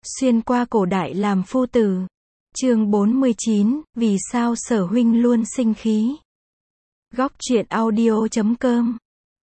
Xuyên qua cổ đại làm phu tử. Chương 49, vì sao Sở huynh luôn sinh khí. Góc truyện audio.com.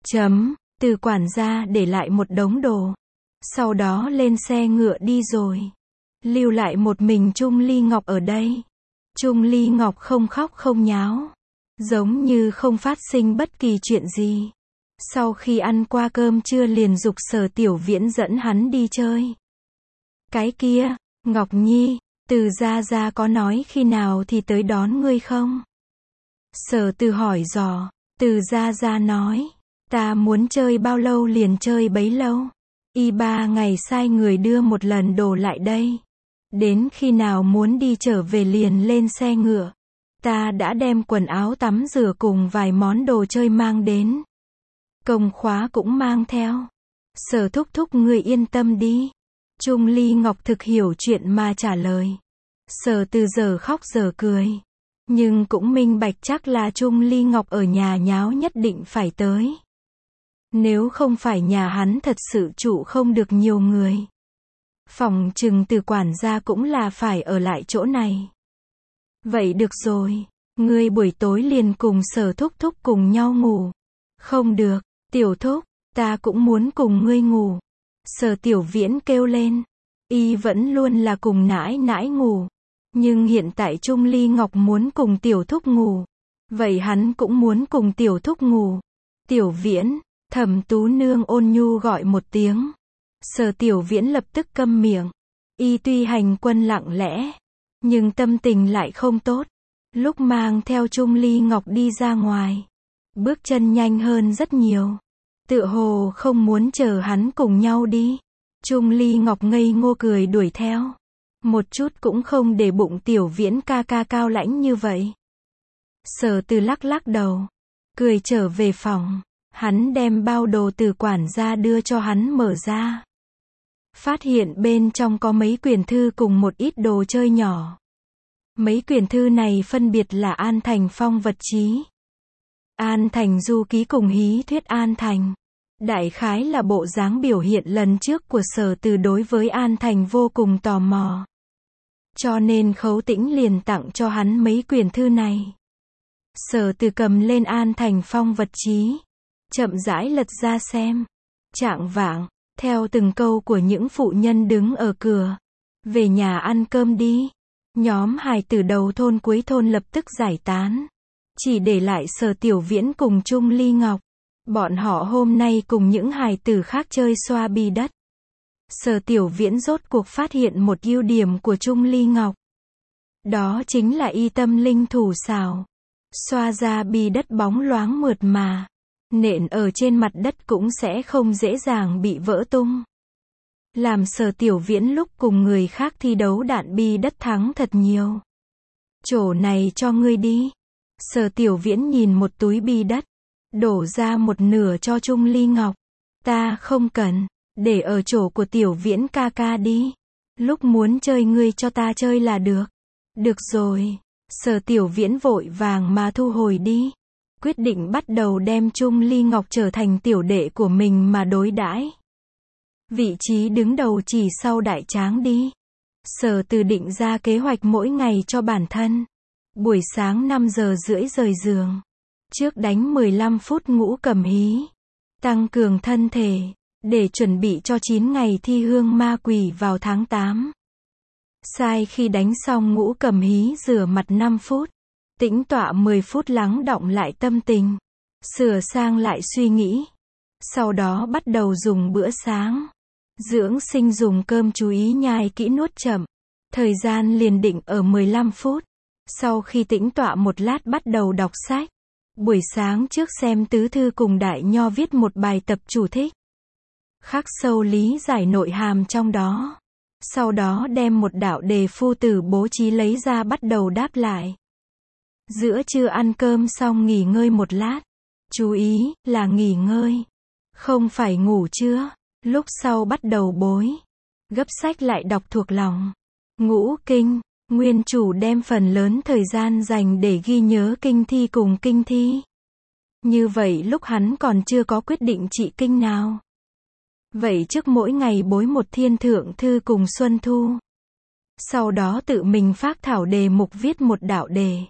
Từ quản gia để lại một đống đồ. Sau đó lên xe ngựa đi rồi. Lưu lại một mình Trung Ly Ngọc ở đây. Trung Ly Ngọc không khóc không nháo. Giống như không phát sinh bất kỳ chuyện gì. Sau khi ăn qua cơm trưa liền giục Sở Tiểu Viễn dẫn hắn đi chơi. Cái kia, Ngọc Nhi, Từ gia gia có nói khi nào thì tới đón ngươi không? Sở Từ hỏi dò. Từ gia gia nói, ta muốn chơi bao lâu liền chơi bấy lâu. Y 3 ngày sai người đưa một lần đồ lại đây. Đến khi nào muốn đi trở về liền lên xe ngựa. Ta đã đem quần áo tắm rửa cùng vài món đồ chơi mang đến. Công khóa cũng mang theo. Sở thúc thúc ngươi yên tâm đi. Trung Ly Ngọc thực hiểu chuyện mà trả lời. Sở Từ giờ khóc giờ cười. Nhưng cũng minh bạch chắc là Trung Ly Ngọc ở nhà nháo nhất định phải tới. Nếu không phải nhà hắn thật sự trụ không được nhiều người. Phòng chừng Từ quản gia cũng là phải ở lại chỗ này. Vậy được rồi, ngươi buổi tối liền cùng Sở thúc thúc cùng nhau ngủ. Không được, Tiểu thúc, ta cũng muốn cùng ngươi ngủ. Sở Tiểu Viễn kêu lên. Y vẫn luôn là cùng nãi nãi ngủ. Nhưng hiện tại Trung Ly Ngọc muốn cùng Tiểu thúc ngủ. Vậy hắn cũng muốn cùng Tiểu thúc ngủ. Tiểu Viễn, Thẩm Tú Nương ôn nhu gọi một tiếng. Sở Tiểu Viễn lập tức câm miệng. Y tuy hành quân lặng lẽ, nhưng tâm tình lại không tốt. Lúc mang theo Trung Ly Ngọc đi ra ngoài, bước chân nhanh hơn rất nhiều. Tựa hồ không muốn chờ hắn cùng nhau đi. Trung Ly Ngọc ngây ngô cười đuổi theo. Một chút cũng không để bụng Tiểu Viễn ca ca cao lãnh như vậy. Sở Từ lắc lắc đầu. Cười trở về phòng. Hắn đem bao đồ từ quản gia đưa cho hắn mở ra. Phát hiện bên trong có mấy quyển thư cùng một ít đồ chơi nhỏ. Mấy quyển thư này phân biệt là An Thành Phong vật chí, An Thành Du ký cùng hí thuyết An Thành. Đại khái là bộ dáng biểu hiện lần trước của Sở Từ đối với An Thành vô cùng tò mò. Cho nên Khấu Tĩnh liền tặng cho hắn mấy quyển thư này. Sở Từ cầm lên An Thành Phong vật chí, chậm rãi lật ra xem. Chạng vạng, theo từng câu của những phụ nhân đứng ở cửa. Về nhà ăn cơm đi. Nhóm hài tử đầu thôn cuối thôn lập tức giải tán. Chỉ để lại Sở Tiểu Viễn cùng Trung Ly Ngọc. Bọn họ hôm nay cùng những hài tử khác chơi xoa bi đất. Sở Tiểu Viễn rốt cuộc phát hiện một ưu điểm của Trung Ly Ngọc. Đó chính là y tâm linh thủ xảo. Xoa ra bi đất bóng loáng mượt mà. Nện ở trên mặt đất cũng sẽ không dễ dàng bị vỡ tung. Làm Sở Tiểu Viễn lúc cùng người khác thi đấu đạn bi đất thắng thật nhiều. Chỗ này cho ngươi đi. Sở Tiểu Viễn nhìn một túi bi đất. Đổ ra một nửa cho Trung Ly Ngọc. Ta không cần, để ở chỗ của Tiểu Viễn ca ca đi. Lúc muốn chơi ngươi cho ta chơi là được. Được rồi. Sở Tiểu Viễn vội vàng mà thu hồi đi. Quyết định bắt đầu đem Trung Ly Ngọc trở thành tiểu đệ của mình mà đối đãi. Vị trí đứng đầu chỉ sau Đại Tráng đi. Sở Từ định ra kế hoạch mỗi ngày cho bản thân. Buổi sáng 5 giờ rưỡi rời giường. Trước đánh 15 phút ngũ cầm hí. Tăng cường thân thể. Để chuẩn bị cho 9 ngày thi hương ma quỷ vào tháng 8. Sai khi đánh xong ngũ cầm hí rửa mặt 5 phút. Tĩnh tọa 10 phút lắng đọng lại tâm tình. Sửa sang lại suy nghĩ. Sau đó bắt đầu dùng bữa sáng. Dưỡng sinh dùng cơm chú ý nhai kỹ nuốt chậm. Thời gian liền định ở 15 phút. Sau khi tĩnh tọa một lát bắt đầu đọc sách. Buổi sáng trước xem tứ thư cùng Đại Nho viết một bài tập chủ thích. Khắc sâu lý giải nội hàm trong đó. Sau đó đem một đạo đề phu tử bố trí lấy ra bắt đầu đáp lại. Giữa trưa ăn cơm xong nghỉ ngơi một lát. Chú ý, là nghỉ ngơi. Không phải ngủ trưa. Lúc sau bắt đầu bối. Gấp sách lại đọc thuộc lòng. Ngũ kinh. Nguyên chủ đem phần lớn thời gian dành để ghi nhớ kinh thi cùng kinh thi. Như vậy lúc hắn còn chưa có quyết định trị kinh nào. Vậy trước mỗi ngày bối một thiên thượng thư cùng Xuân Thu. Sau đó tự mình phác thảo đề mục viết một đạo đề.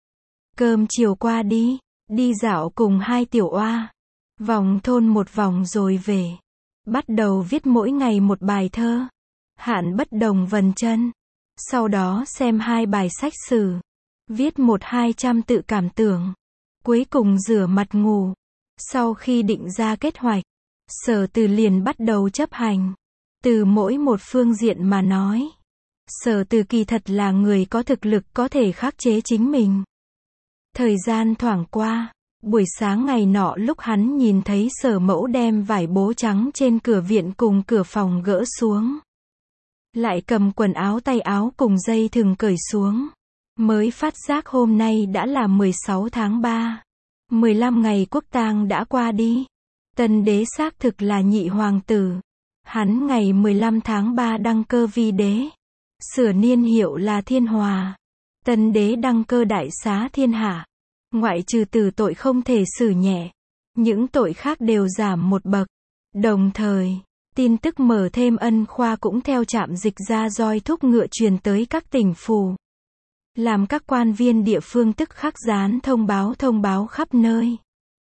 Cơm chiều qua đi dạo cùng hai tiểu oa. Vòng thôn một vòng rồi về. Bắt đầu viết mỗi ngày một bài thơ. Hạn bất đồng vần chân. Sau đó xem 2 bài sách sử. Viết 100-200 tự cảm tưởng. Cuối cùng rửa mặt ngủ. Sau khi định ra kế hoạch, Sở Từ liền bắt đầu chấp hành. Từ mỗi một phương diện mà nói, Sở Từ kỳ thật là người có thực lực có thể khắc chế chính mình. Thời gian thoảng qua, buổi sáng ngày nọ lúc hắn nhìn thấy Sở Mẫu đem vải bố trắng trên cửa viện cùng cửa phòng gỡ xuống. Lại cầm quần áo tay áo cùng dây thừng cởi xuống. Mới phát giác hôm nay đã là 16 tháng 3. 15 ngày quốc tang đã qua đi. Tân đế xác thực là nhị hoàng tử. Hắn ngày 15 tháng 3 đăng cơ vi đế. Sửa niên hiệu là Thiên Hòa. Tân đế đăng cơ đại xá thiên hạ. Ngoại trừ tử tội không thể xử nhẹ. Những tội khác đều giảm một bậc. Đồng thời, tin tức mở thêm ân khoa cũng theo trạm dịch ra roi thúc ngựa truyền tới các tỉnh phủ. Làm các quan viên địa phương tức khắc dán thông báo khắp nơi.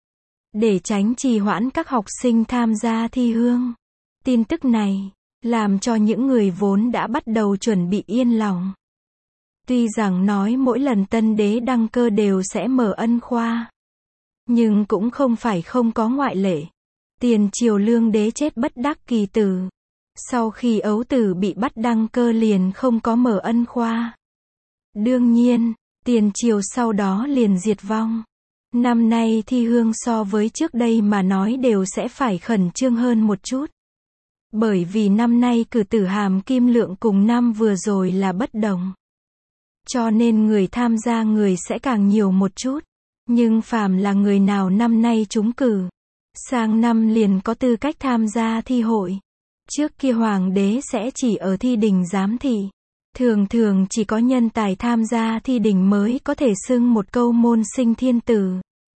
Để tránh trì hoãn các học sinh tham gia thi hương. Tin tức này, làm cho những người vốn đã bắt đầu chuẩn bị yên lòng. Tuy rằng nói mỗi lần tân đế đăng cơ đều sẽ mở ân khoa. Nhưng cũng không phải không có ngoại lệ. Tiền triều lương đế chết bất đắc kỳ tử. Sau khi ấu tử bị bắt đăng cơ liền không có mở ân khoa. Đương nhiên, tiền triều sau đó liền diệt vong. Năm nay thi hương so với trước đây mà nói đều sẽ phải khẩn trương hơn một chút. Bởi vì năm nay cử tử hàm kim lượng cùng năm vừa rồi là bất đồng. Cho nên người tham gia người sẽ càng nhiều một chút. Nhưng phàm là người nào năm nay trúng cử, sang năm liền có tư cách tham gia thi hội. Trước kia hoàng đế sẽ chỉ ở thi đình giám thị. Thường chỉ có nhân tài tham gia thi đình mới có thể xưng một câu môn sinh thiên tử.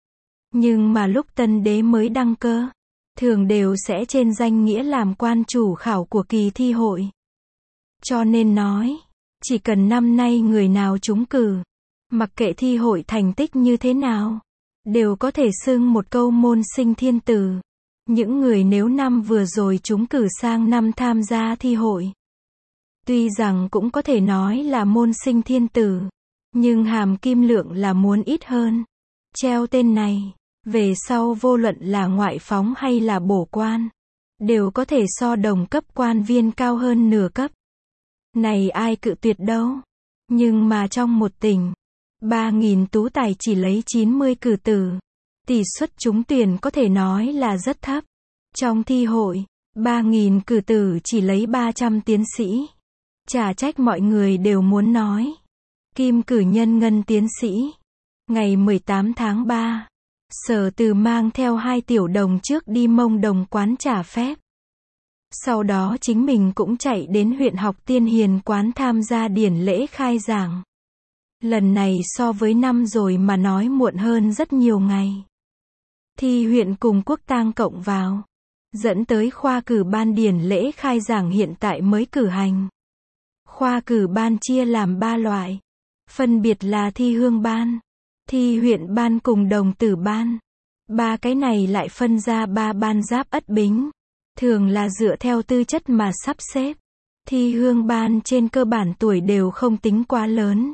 Nhưng mà lúc tân đế mới đăng cơ, thường đều sẽ trên danh nghĩa làm quan chủ khảo của kỳ thi hội. Cho nên nói, chỉ cần năm nay người nào trúng cử, mặc kệ thi hội thành tích như thế nào, đều có thể xưng một câu môn sinh thiên tử. Những người nếu năm vừa rồi trúng cử sang năm tham gia thi hội, tuy rằng cũng có thể nói là môn sinh thiên tử, nhưng hàm kim lượng là muốn ít hơn. Treo tên này, về sau vô luận là ngoại phóng hay là bổ quan, đều có thể so đồng cấp quan viên cao hơn nửa cấp. Này ai cự tuyệt đâu. Nhưng mà trong một tỉnh, 3.000 tú tài chỉ lấy 90 cử tử. Tỷ suất trúng tuyển có thể nói là rất thấp. Trong thi hội, 3.000 cử tử chỉ lấy 300 tiến sĩ. Chả trách mọi người đều muốn nói. Kim cử nhân ngân tiến sĩ. Ngày 18 tháng 3, Sở Từ mang theo 2 tiểu đồng trước đi Mông Đồng quán trả phép. Sau đó chính mình cũng chạy đến huyện học Tiên Hiền quán tham gia điển lễ khai giảng. Lần này so với năm rồi mà nói muộn hơn rất nhiều ngày. Thi huyện cùng quốc tang cộng vào, dẫn tới khoa cử ban điển lễ khai giảng hiện tại mới cử hành. Khoa cử ban chia làm 3 loại, phân biệt là thi hương ban, thi huyện ban cùng đồng tử ban. 3 cái này lại phân ra 3 ban giáp Ất Bính, thường là dựa theo tư chất mà sắp xếp. Thi hương ban trên cơ bản tuổi đều không tính quá lớn.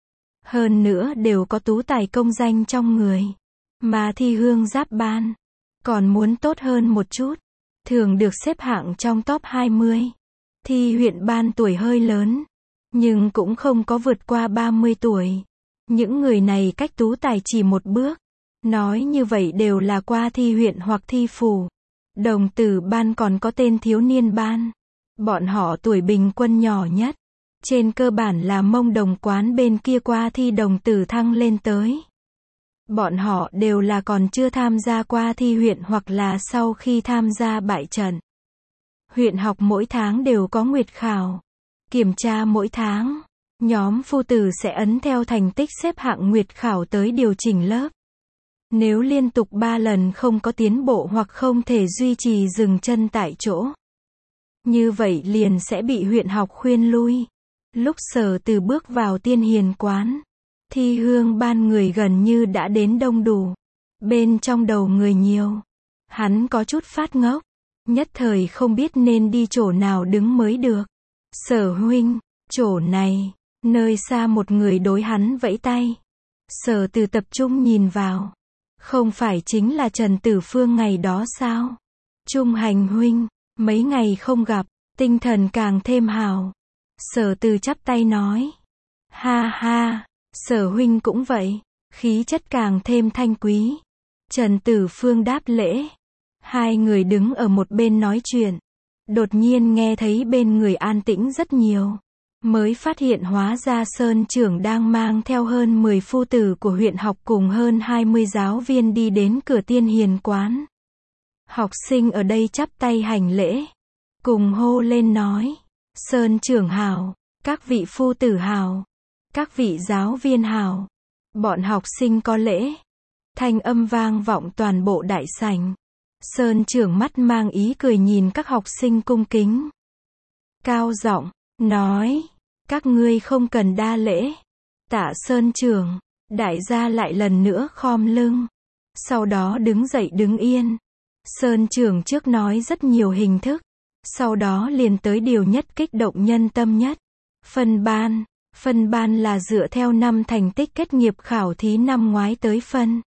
Hơn nữa đều có tú tài công danh trong người. Mà thi hương giáp ban, còn muốn tốt hơn một chút, thường được xếp hạng trong top 20. Thi huyện ban tuổi hơi lớn, nhưng cũng không có vượt qua 30 tuổi. Những người này cách tú tài chỉ một bước. Nói như vậy đều là qua thi huyện hoặc thi phủ. Đồng tử ban còn có tên thiếu niên ban. Bọn họ tuổi bình quân nhỏ nhất. Trên cơ bản là Mông Đồng quán bên kia qua thi đồng tử thăng lên tới. Bọn họ đều là còn chưa tham gia qua thi huyện hoặc là sau khi tham gia bại trận. Huyện học mỗi tháng đều có nguyệt khảo. Kiểm tra mỗi tháng. Nhóm phu tử sẽ ấn theo thành tích xếp hạng nguyệt khảo tới điều chỉnh lớp. Nếu liên tục 3 lần không có tiến bộ hoặc không thể duy trì dừng chân tại chỗ, như vậy liền sẽ bị huyện học khuyên lui. Lúc Sở Từ bước vào Tiên Hiền quán, thi hương ban người gần như đã đến đông đủ. Bên trong đầu người nhiều, hắn có chút phát ngốc, nhất thời không biết nên đi chỗ nào đứng mới được. Sở huynh, chỗ này. Nơi xa một người đối hắn vẫy tay. Sở Từ tập trung nhìn vào. Không phải chính là Trần Tử Phương ngày đó sao? Trung Hành huynh, mấy ngày không gặp, tinh thần càng thêm hào. Sở Từ chắp tay nói. Ha ha, Sở huynh cũng vậy, khí chất càng thêm thanh quý. Trần Tử Phương đáp lễ. Hai người đứng ở một bên nói chuyện. Đột nhiên nghe thấy bên người an tĩnh rất nhiều. Mới phát hiện hóa ra Sơn trưởng đang mang theo hơn 10 phu tử của huyện học cùng hơn 20 giáo viên đi đến cửa Tiên Hiền quán. Học sinh ở đây chắp tay hành lễ, cùng hô lên nói, Sơn trưởng hào, các vị phu tử hào, các vị giáo viên hào. Bọn học sinh có lễ. Thanh âm vang vọng toàn bộ đại sảnh. Sơn trưởng mắt mang ý cười nhìn các học sinh cung kính. Cao giọng nói, các ngươi không cần đa lễ. Tạ Sơn trưởng, đại gia lại lần nữa khom lưng. Sau đó đứng dậy đứng yên. Sơn trưởng trước nói rất nhiều hình thức. Sau đó liền tới điều nhất kích động nhân tâm nhất. Phân ban. Phân ban là dựa theo năm thành tích kết nghiệp khảo thí năm ngoái tới phân.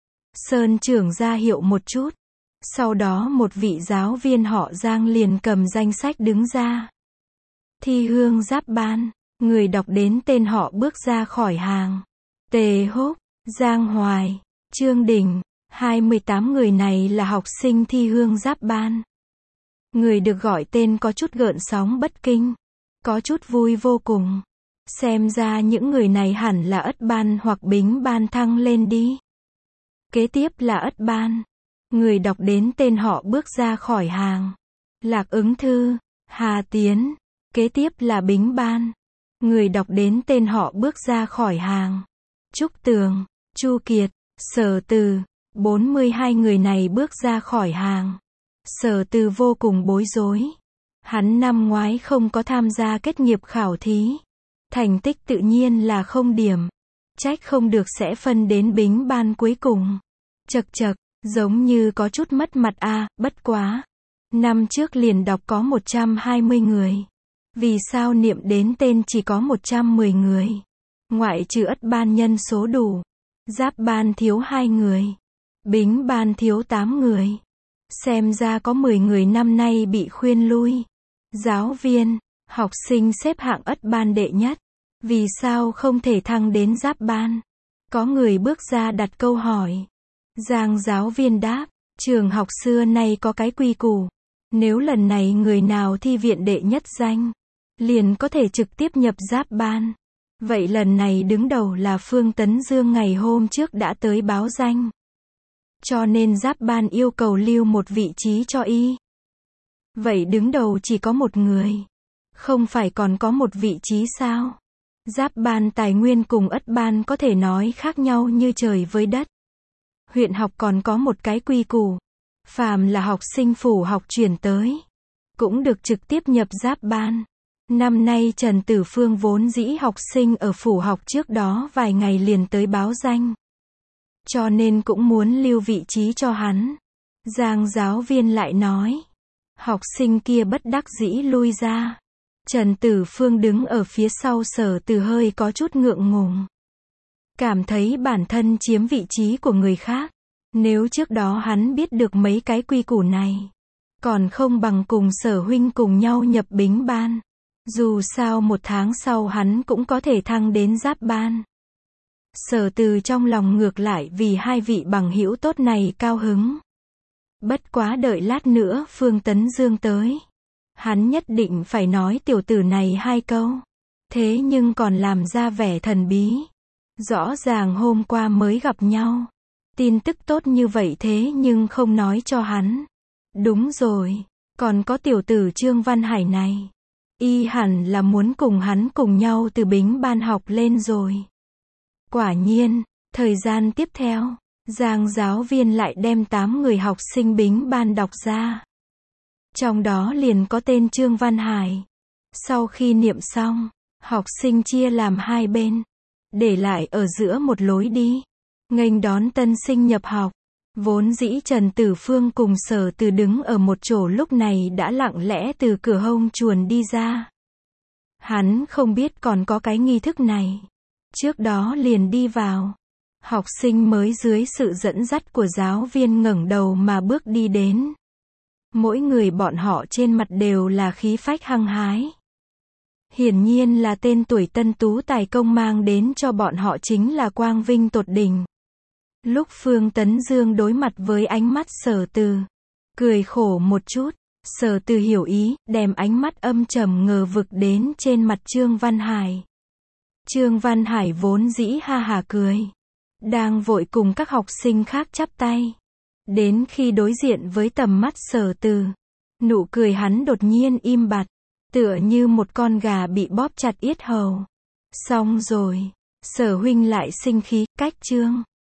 Sơn trưởng ra hiệu một chút. Sau đó một vị giáo viên họ Giang liền cầm danh sách đứng ra. Thi hương giáp ban. Người đọc đến tên họ bước ra khỏi hàng. Tề Húc, Giang Hoài, Trương Đình. 28 người này là học sinh thi hương giáp ban. Người được gọi tên có chút gợn sóng bất kinh. Có chút vui vô cùng. Xem ra những người này hẳn là ất ban hoặc bính ban thăng lên đi. Kế tiếp là ất ban. Người đọc đến tên họ bước ra khỏi hàng. Lạc Ứng Thư, Hà Tiến. Kế tiếp là bính ban. Người đọc đến tên họ bước ra khỏi hàng. Trúc Tường, Chu Kiệt, Sở Từ. 42 người này bước ra khỏi hàng. Sở Từ vô cùng bối rối. Hắn năm ngoái không có tham gia kết nghiệp khảo thí. Thành tích tự nhiên là không điểm. Trách không được sẽ phân đến bính ban cuối cùng. Chậc chậc, giống như có chút mất mặt a, bất quá. Năm trước liền đọc có 120 người. Vì sao niệm đến tên chỉ có 110 người? Ngoại trừ ất ban nhân số đủ. Giáp ban thiếu 2 người. Bính ban thiếu 8 người. Xem ra có 10 người năm nay bị khuyên lui. Giáo viên, học sinh xếp hạng ất ban đệ nhất. Vì sao không thể thăng đến giáp ban? Có người bước ra đặt câu hỏi. Giang giáo viên đáp, trường học xưa nay có cái quy củ. Nếu lần này người nào thi viện đệ nhất danh, liền có thể trực tiếp nhập giáp ban. Vậy lần này đứng đầu là Phương Tấn Dương ngày hôm trước đã tới báo danh. Cho nên giáp ban yêu cầu lưu một vị trí cho y. Vậy đứng đầu chỉ có một người. Không phải còn có một vị trí sao? Giáp ban tài nguyên cùng ất ban có thể nói khác nhau như trời với đất. Huyện học còn có một cái quy củ. Phàm là học sinh phủ học chuyển tới, cũng được trực tiếp nhập giáp ban. Năm nay Trần Tử Phương vốn dĩ học sinh ở phủ học trước đó vài ngày liền tới báo danh. Cho nên cũng muốn lưu vị trí cho hắn. Giang giáo viên lại nói. Học sinh kia bất đắc dĩ lui ra. Trần Tử Phương đứng ở phía sau Sở Từ hơi có chút ngượng ngùng. Cảm thấy bản thân chiếm vị trí của người khác. Nếu trước đó hắn biết được mấy cái quy củ này, còn không bằng cùng Sở huynh cùng nhau nhập bính ban. Dù sao 1 tháng sau hắn cũng có thể thăng đến giáp ban. Sở Từ trong lòng ngược lại vì hai vị bằng hữu tốt này cao hứng. Bất quá đợi lát nữa Phương Tấn Dương tới. Hắn nhất định phải nói tiểu tử này 2 câu. Thế nhưng còn làm ra vẻ thần bí. Rõ ràng hôm qua mới gặp nhau. Tin tức tốt như vậy thế nhưng không nói cho hắn. Đúng rồi, còn có tiểu tử Trương Văn Hải này. Y hẳn là muốn cùng hắn cùng nhau từ bính ban học lên rồi. Quả nhiên, thời gian tiếp theo, Giang giáo viên lại đem 8 người học sinh bính ban đọc ra. Trong đó liền có tên Trương Văn Hải. Sau khi niệm xong, học sinh chia làm hai bên, để lại ở giữa một lối đi, nghênh đón tân sinh nhập học. Vốn dĩ Trần Tử Phương cùng Sở Từ đứng ở một chỗ lúc này đã lặng lẽ từ cửa hông chuồn đi ra. Hắn không biết còn có cái nghi thức này. Trước đó liền đi vào. Học sinh mới dưới sự dẫn dắt của giáo viên ngẩng đầu mà bước đi đến. Mỗi người bọn họ trên mặt đều là khí phách hăng hái. Hiển nhiên là tên tuổi tân tú tài công mang đến cho bọn họ chính là quang vinh tột đỉnh. Lúc Phương Tấn Dương đối mặt với ánh mắt Sở Từ, cười khổ một chút, Sở Từ hiểu ý, đem ánh mắt âm trầm ngờ vực đến trên mặt Trương Văn Hải. Trương Văn Hải vốn dĩ ha hả cười, đang vội cùng các học sinh khác chắp tay. Đến khi đối diện với tầm mắt Sở Từ, nụ cười hắn đột nhiên im bặt, tựa như một con gà bị bóp chặt yết hầu. Xong rồi, Sở huynh lại sinh khí, cách Trương